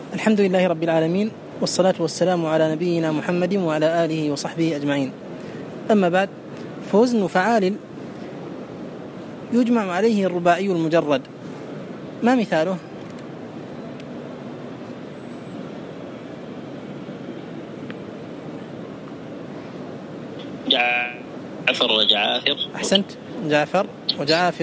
الحمد لله رب العالمين، والصلاة والسلام على نبينا محمد وعلى آله وصحبه أجمعين. أما بعد، فوزن فعال يجمع عليه الرباعي المجرد، ما مثاله؟ جعفر وجعافر. أحسنت، جعفر وجعافر.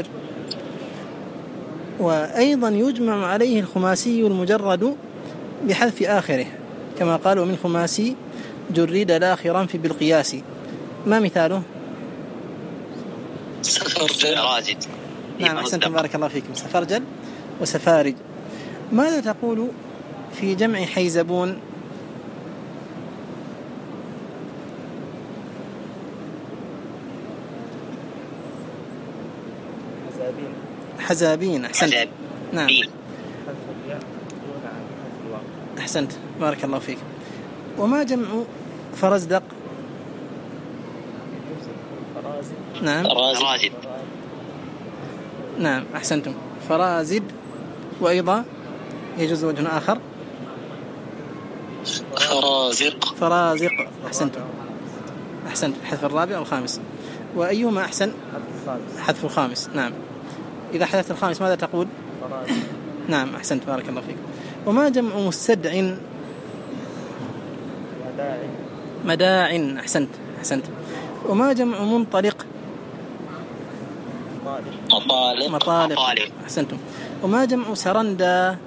وأيضا يجمع عليه الخماسي المجرد بحذف آخره، كما قالوا من خماسي جرد الآخرا في بالقياس، ما مثاله؟ سفرجل. نعم أحسنتم، بارك الله فيكم، سفرجل وسفارج. ماذا تقول في جمع حيزبون؟ حزابين. أحسنت. نعم أحسنت، بارك الله فيك. وما جمع فرزدق؟ نعم فرازد. نعم أحسنتم، فرازد. وأيضا يجوز وجه آخر، فرازق. أحسنتم، أحسنت، حذف الرابع أو الخامس. وأيهما أحسن؟ حذف الخامس. نعم، إذا حذفت الخامس ماذا تقول؟ نعم أحسنت، بارك الله فيك. وما جمع مستدع؟ مداع. أحسنت. وما جمع منطلق؟ مطالق. أحسنتم. وما جمع سرندا؟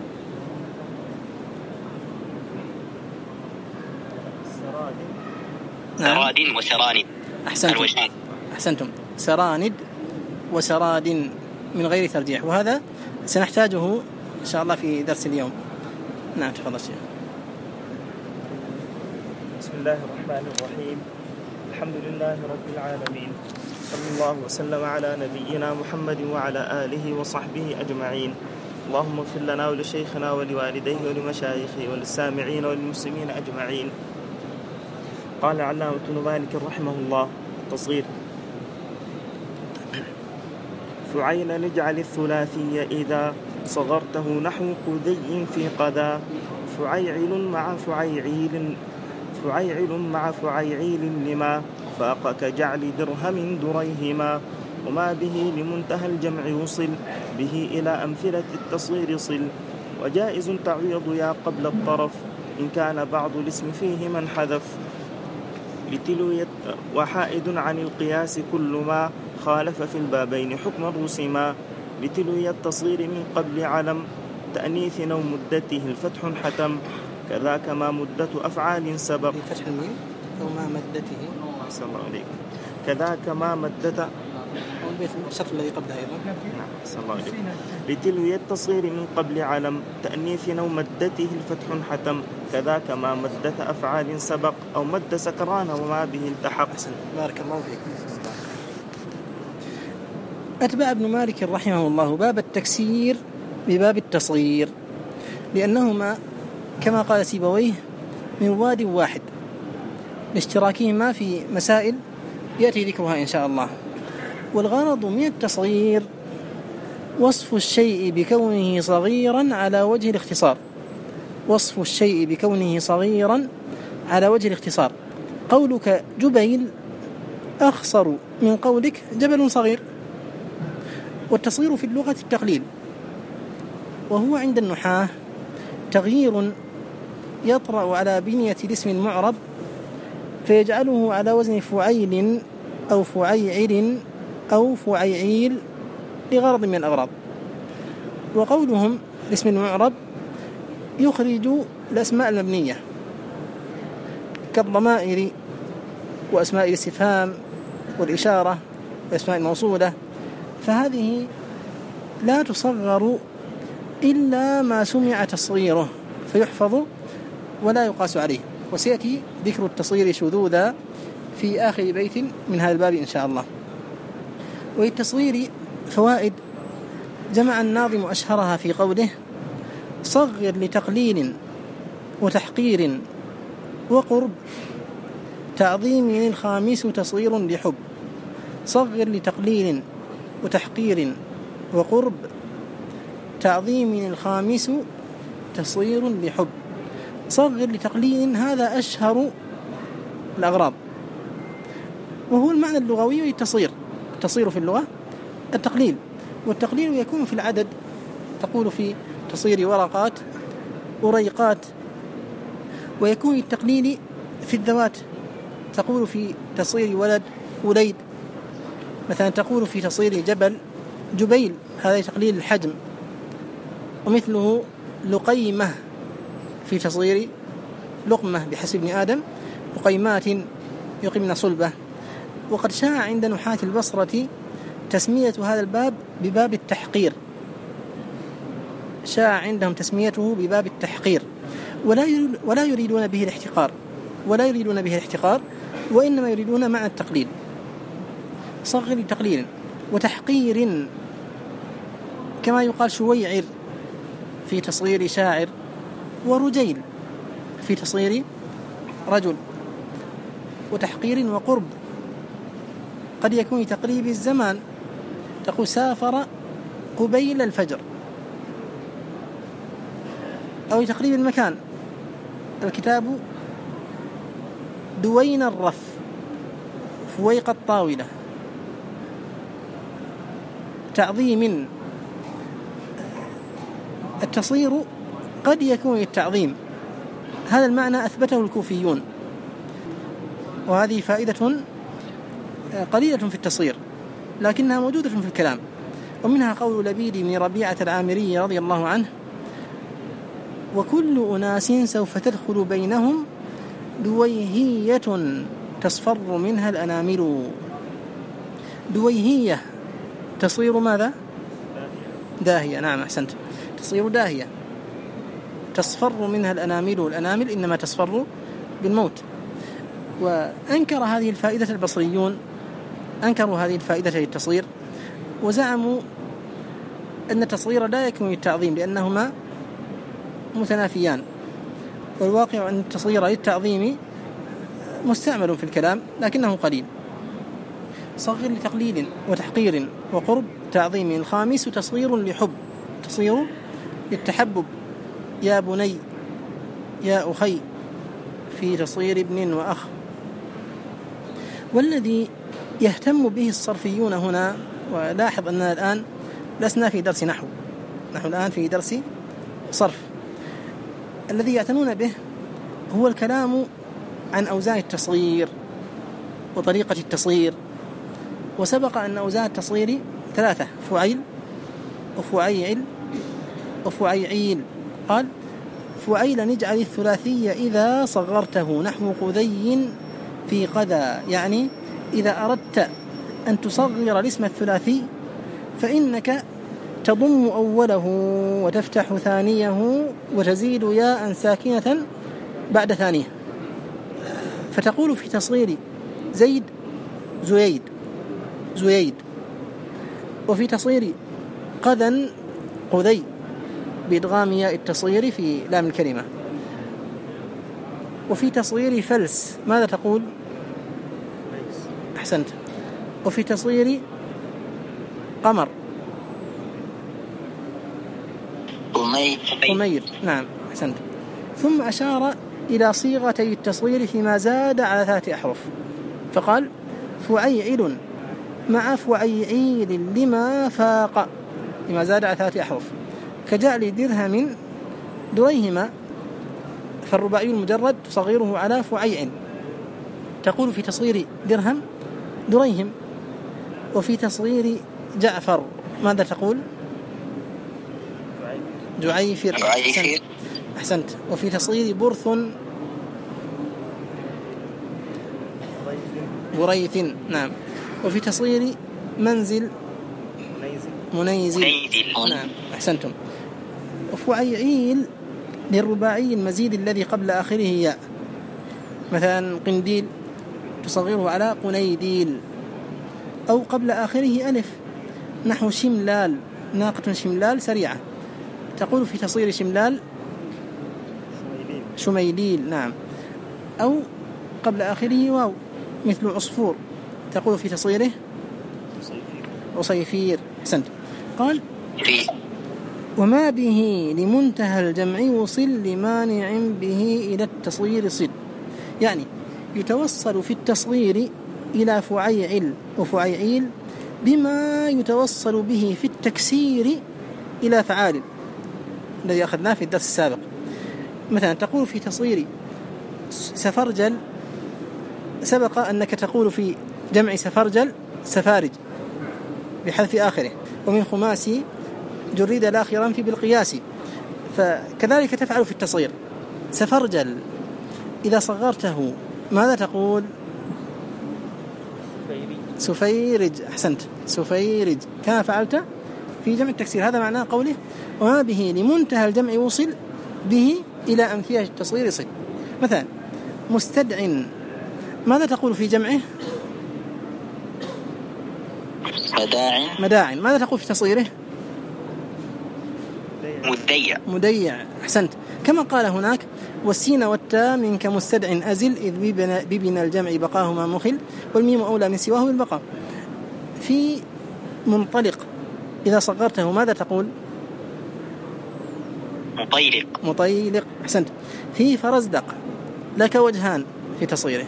سراد وسراند. أحسنتم، سراند وسراد من غير ترجيح، وهذا سنحتاجه إن شاء الله في درس اليوم. نعم تفضل شيخ. بسم الله الرحمن الرحيم. الحمد لله رب العالمين، صلى الله وسلم على نبينا محمد وعلى آله وصحبه أجمعين. اللهم اغفر لنا ولشيخنا ولوالديه ولمشايخه وللسامعين وللمسلمين أجمعين. قال علامة ابن مالك رحمه الله: تصغير. فعيل اجعل الثلاثي إذا صغرته نحو قدي في قذا. فعيعل مع فعيعيل لما فاق كجعل درهم دريهما. وما به لمنتهى الجمع وصل به إلى أمثلة التصغير صل. وجائز تعويض يا قبل الطرف إن كان بعض الاسم فيه من حذف. وحائد عن القياس كل ما خالف في البابين حكما رسما. لتلوية التصغير من قبل علم تأنيث أو مدته الفتح حتم. كذاك ما مدة أفعال سبق. فتح الميم أو ما مدته. صلى الله عليه. كذاك ما مدة الشرط الذي قبلها أيضا. صلى الله عليه. لتلوية التصغير من قبل علم تأنيث أو مدته الفتح حتم. كذاك ما مدة أفعال سبق أو مد سكران وما به التحق. بارك الله فيك. أتبع ابن مالك رحمه الله باب التكسير بباب التصغير، لأنهما كما قال سيبويه من واد واحد، لاشتراكهما في مسائل يأتي ذكرها إن شاء الله. والغرض من التصغير وصف الشيء بكونه صغيرا على وجه الاختصار. وصف الشيء بكونه صغيرا على وجه الاختصار. قولك جبيل أخصر من قولك جبل صغير. والتصغير في اللغة التقليل، وهو عند النحاة تغيير يطرأ على بنية الاسم المعرب فيجعله على وزن فعيل أو فعيعل أو فعيعيل لغرض من الأغراض. وقولهم الاسم المعرب يخرج الأسماء المبنية كالضمائر وأسماء الاستفهام والإشارة وأسماء الموصولة، فهذه لا تصغر إلا ما سمع تصغيره فيحفظ ولا يقاس عليه. وسيأتي ذكر التصغير شذوذا في آخر بيت من هذا الباب إن شاء الله. وللتصغير فوائد جمع الناظم أشهرها في قوله: صغر لتقليل وتحقير وقرب تعظيم الخامس تصغير لحب. صغر لتقليل وتحقير وقرب تعظيم الخامس تصغير لحب. صغر لتقليل هذا أشهر الأغراض، وهو المعنى اللغوي للتصغير. التصغير في اللغة التقليل، والتقليل يكون في العدد. تقول في تصغير ورقات أريقات. ويكون التقليل في الذوات، تقول في تصغير ولد وليد مثلا، تقول في تصغير جبل جبيل، هذا تقليل الحجم. ومثله لقيمة في تصغير لقمة بحسب ابن آدم، لقيمات يقمن صلبة. وقد شاع عند نحاة البصرة تسمية هذا الباب بباب التحقير، شاع عندهم تسميته بباب التحقير، ولا يريدون به الاحتقار، وإنما يريدون معنى التقليل. صغر لتقليل وتحقير، كما يقال شويعر في تصغير شاعر، ورجيل في تصغير رجل. وتحقير وقرب قد يكون تقريب الزمان، تقول سافر قبيل الفجر، أو تقريب المكان. الكتاب دوين الرف فويق الطاولة. تعظيم، التصغير قد يكون التعظيم، هذا المعنى أثبته الكوفيون، وهذه فائدة قليلة في التصغير لكنها موجودة في الكلام. ومنها قول لبيد بن ربيعة العامري رضي الله عنه: وكل أناس سوف تدخل بينهم دويهية تصفر منها الأنامل. دويهية تصغير ماذا؟ داهية. نعم أحسنت، تصغير داهية تصفر منها الأنامل. الأنامل إنما تصفر بالموت. وأنكر هذه الفائدة البصريون، أنكروا هذه الفائدة للتصغير، وزعموا أن التصغير لا يكون للتعظيم لأنهما متنافيان. والواقع أن التصغير للتعظيم مستعمل في الكلام لكنه قليل. صغر لتقليل وتحقير وقرب تعظيم. الخامس تصغير لحب، تصغير للتحبب. يا بني، يا أخي، في تصغير ابن وأخ. والذي يهتم به الصرفيون هنا، ولاحظ أننا الآن لسنا في درس نحو، نحن الآن في درس صرف. الذي يعتنون به هو الكلام عن أوزان التصغير وطريقة التصغير. وسبق أن أوزان التصغير 3: فعيل وفعيل وفعيعيل. قال: فعيل نجعل الثلاثي إذا صغرته نحو قذي في قذا، يعني إذا أردت أن تصغر الاسم الثلاثي فإنك تضم أوله وتفتح ثانيه وتزيد ياء ساكنة بعد ثانية. فتقول في تصغير زيد زييد، وفي تصغير قذا قذي بإدغام ياء التصغير في لام الكلمة. وفي تصغير فلس ماذا تقول؟ أحسنت. وفي تصغير قمر قمير. نعم أحسنت. ثم أشار إلى صيغتي التصغير فيما زاد على 3 أحرف، فقال: فعيعل مع فعيعيل لما فاق، لما زاد على 3 أحرف، كجعل درهم دريهما، فالرباعي المجرد تصغيره على فعيع. تقول في تصغير درهم دريهم. وفي تصغير جعفر ماذا تقول؟ جعيفر. أحسنت. وفي تصغير برث بريث. نعم. وفي تصغير منزل منيزل. نعم أحسنتم. وفعيعيل للرباعي المزيد الذي قبل آخره ياء، مثلا قنديل تصغيره على قنيديل، أو قبل آخره ألف نحو شملال، ناقة شملال سريعة، تقول في تصغير شملال شميليل. نعم. أو قبل آخره واو مثل عصفور، تقول في تصغيره عصيفير. أحسنت. قال: وما به لمنتهى الجمع وصل لمانع به إلى التصغير صل. يعني يتوصل في التصغير إلى فعيعل وفعيعيل بما يتوصل به في التكسير إلى فعال الذي أخذناه في الدرس السابق. مثلا تقول في تصغير سفرجل، سبق أنك تقول في جمع سفرجل سفارج بحذف آخره، ومن خماسي جريد الآخرا في بالقياس، فكذلك تفعل في التصغير. سفرجل إذا صغرته ماذا تقول؟ سفيرج. أحسنت، سفيرج كما فعلت في جمع التكسير. هذا معناه قوله وما به لمنتهى الجمع وصل به إلى أنفية التصغير صل. مثلا مستدع ماذا تقول في جمعه؟ مداع. ماذا تقول في تصغيره؟ مديع. أحسنت. كما قال هناك والسين والتاء منك مستدع أزل إذ ببنى الجمع بقاهما مخل والميم أولى من سواه بالبقاء. في منطلق إذا صغرته ماذا تقول؟ مطيلق. أحسنت. في فرزدق لك وجهان في تصغيره،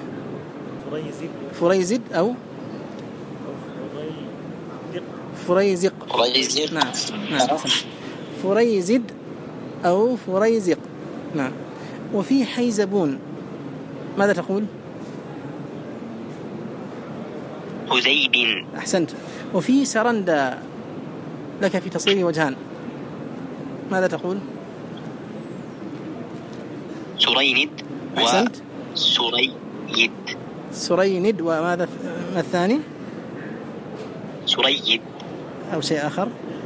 فريزد أو فريزق. نعم. فريزد أو فريزق. نعم. وفي حيزبون ماذا تقول؟ حزيب. أحسنت. وفي سرندا لك في تصغير وجهان ماذا تقول؟ سريند. أحسنت. سريند. وماذا الثاني؟ سريد أو شيء آخر؟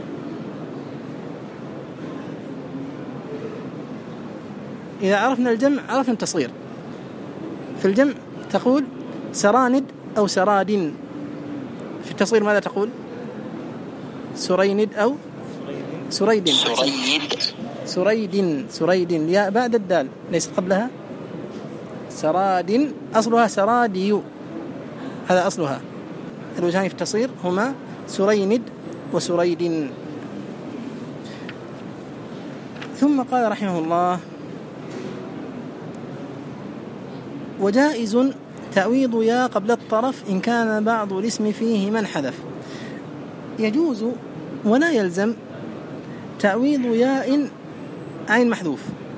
إذا عرفنا الجمع عرفنا التصغير. في الجمع تقول سراند أو سراد. في التصغير ماذا تقول؟ سريند أو سريد. سريد الياء بعد الدال ليس قبلها. سراد أصلها سرادي، هذا أصلها. الوجهان في التصغير هما سريند وسريد. ثم قال رحمه الله وجائز تعويض يا قبل الطرف إن كان بعض الاسم فيه من حذف. يجوز ولا يلزم تعويض ياء عين محذوف.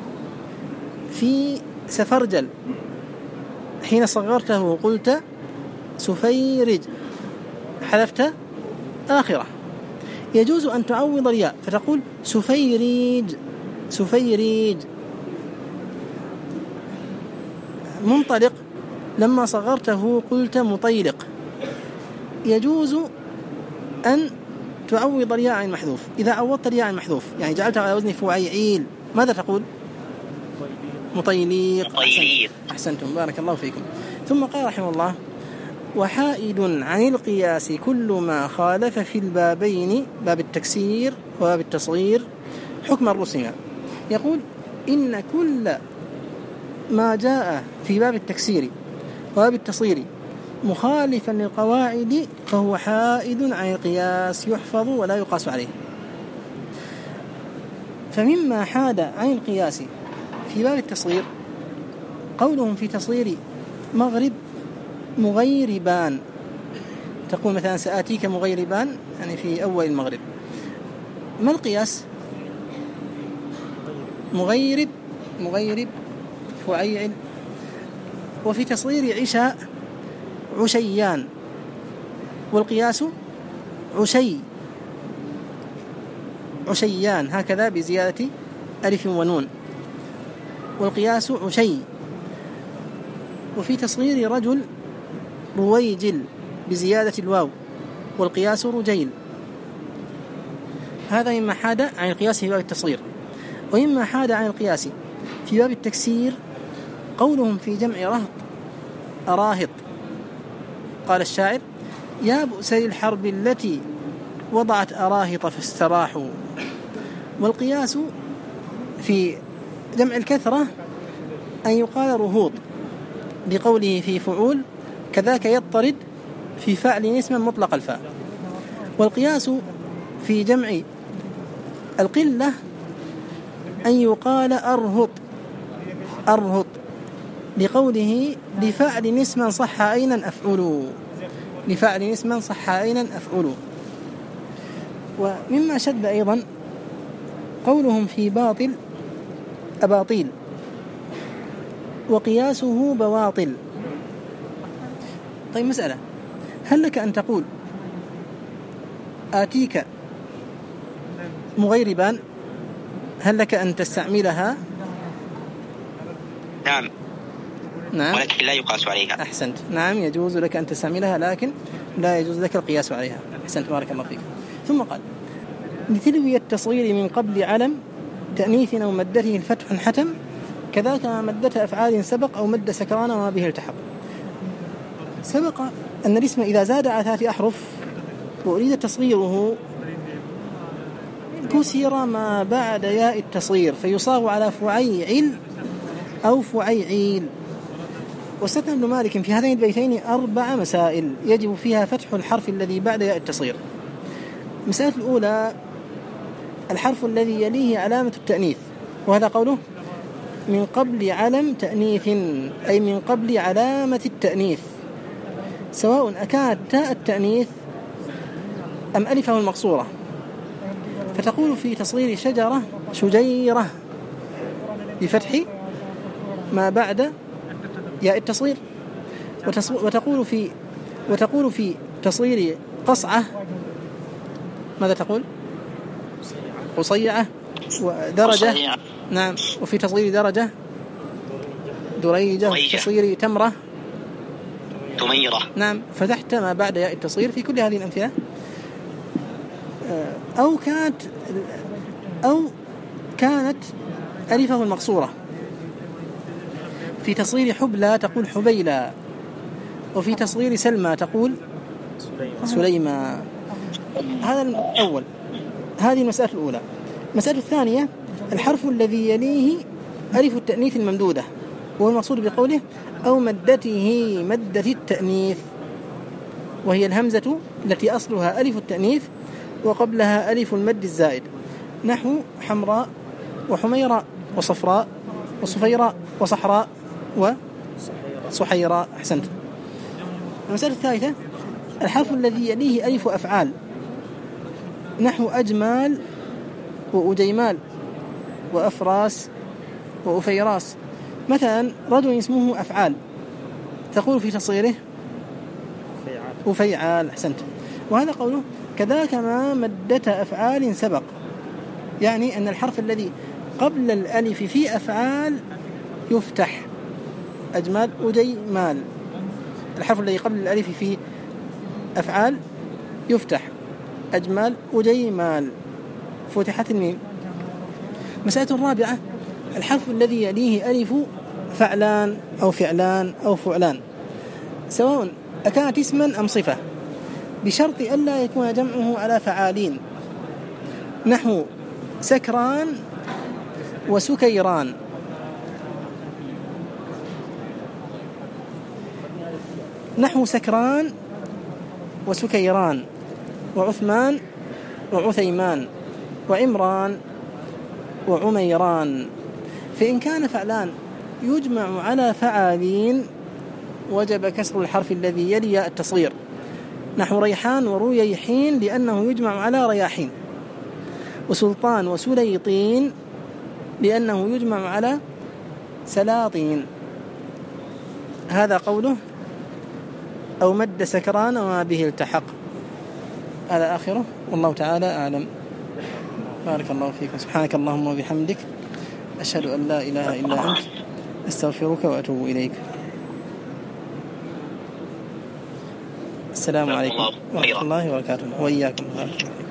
في سفرجل حين صغرته قلت سفيرج حذفت آخرة، يجوز أن تعوض الياء فتقول سفيريج. منطلق لما صغرته قلت مطيلق، يجوز أن تعوض الياء عن محذوف. إذا عوضت الياء عن محذوف يعني جعلتها على وزن فعيعيل ماذا تقول؟ مطيليق. أحسنتم، بارك الله فيكم. ثم قال رحمه الله وحائد عن القياس كل ما خالف في البابين باب التكسير وباب التصغير حكم الرسم. يقول إن كل ما جاء في باب التكسير وباب التصغير مخالفا للقواعد فهو حائد عن القياس يحفظ ولا يقاس عليه. فمما حاد عن القياس في باب التصغير قولهم في تصغير مغرب مغيربان، تقول مثلا سآتيك مغيربان يعني في أول المغرب. ما القياس؟ مغيرب فعيل. وفي تصغير عشاء عشيان، والقياس عشيان هكذا بزيادة ألف ونون، والقياس عشي. وفي تصغير رجل رويجل بزيادة الواو، والقياس رجيل. هذا مما حاد عن القياس في باب التصغير. ومما حاد عن القياس في باب التكسير قولهم في جمع رهط أراهط. قال الشاعر يا بؤس الحرب التي وضعت أراهط فاستراحوا. والقياس في جمع الكثرة أن يقال رهوط بقوله في فعول كذاك يضطرد في فعل اسما مطلق الفاء. والقياس في جمع القلة أن يقال أرهط لقوله لفعل اسما صح عينا أفعل، لفعل اسما صح عينا أفعل. ومما شد أيضا قولهم في باطل أباطيل وقياسه بواطل. طيب مسألة، هل لك أن تقول آتيك مغيربان؟ هل لك أن تستعملها؟ نعم ولكن لا يقاس عليها. أحسنت، نعم يجوز لك أن تستعملها لكن لا يجوز لك القياس عليها. أحسنت بارك الله فيك. ثم قال لتلوي التصغير من قبل علم تأنيث أو مدته الفتح حتم، كذاك مدة أفعال سبق أو مد سكران وما به التحق. سبق أن الاسم إذا زاد على 3 أحرف وأريد تصغيره كسر ما بعد ياء التصغير فيصاغ على فعيعل أو فعيعيل. واستثنى ابن مالك في هذين البيتين 4 مسائل يجب فيها فتح الحرف الذي بعد ياء التصغير. المسألة الأولى الحرف الذي يليه علامة التأنيث، وهذا قوله من قبل علم تأنيث، أي من قبل علامة التأنيث، سواء أكانت تاء التأنيث أم ألفه المقصورة. فتقول في تصغير شجرة شجيرة بفتح ما بعد ياء التصغير، وتقول في تصغير قصعة ماذا تقول؟ قصيعة ودرجة. نعم. وفي تصغير درجة دريجة، وفي تصغير تمرة تميرة. نعم. فتحت ما بعد ياء التصغير في كل هذه الأمثلة. أو كانت ألفه المقصورة. في تصغير حبلى تقول حبيلى، وفي تصغير سلمى تقول سليمة. هذا الأول، هذه المسألة الأولى. المسألة الثانية الحرف الذي يليه ألف التأنيث الممدودة، وهو المقصود بقوله أو مدته مدة التأنيث، وهي الهمزة التي أصلها ألف التأنيث وقبلها ألف المد الزائد، نحو حمراء وحميراء وصفراء وصفيراء وصحراء وصحيراء. أحسنت. المسألة الثالثة الحرف الذي يليه ألف أفعال، نحو أجمال وأجيمال وأفراس وأفيراس. مثلا رجل اسمه أفعال تقول في تصغيره أفيعال. أحسنت. وهذا قوله كذاك ما مدة أفعال سبق، يعني أن الحرف الذي قبل الألف في أفعال يفتح. أجمال أجيمال، الحرف الذي قبل الألف في أفعال يفتح. أجمال أجيمال فتحت الميم. مسألة الرابعة الحرف الذي يليه ألف فعلان أو فعلان أو فعلان، سواء أكانت اسما أم صفة، بشرط ألا يكون جمعه على فعالين، نحو سكران وسكيران. نحو سكران وسكيران وعثمان وعثيمان وعمران وعميران. فإن كان فعلان يجمع على فعالين وجب كسر الحرف الذي يلي التصغير، نحو ريحان وريحين لأنه يجمع على رياحين، وسلطان وسليطين لأنه يجمع على سلاطين. هذا قوله أو مد سكران وما به التحق. هذا آخره، والله تعالى أعلم. بارك الله فيكم. سبحانك اللهم وبحمدك، أشهد أن لا إله إلا أنت، أستغفرك وأتوب إليك. السلام عليكم ورحمة الله وبركاته. وإياكم.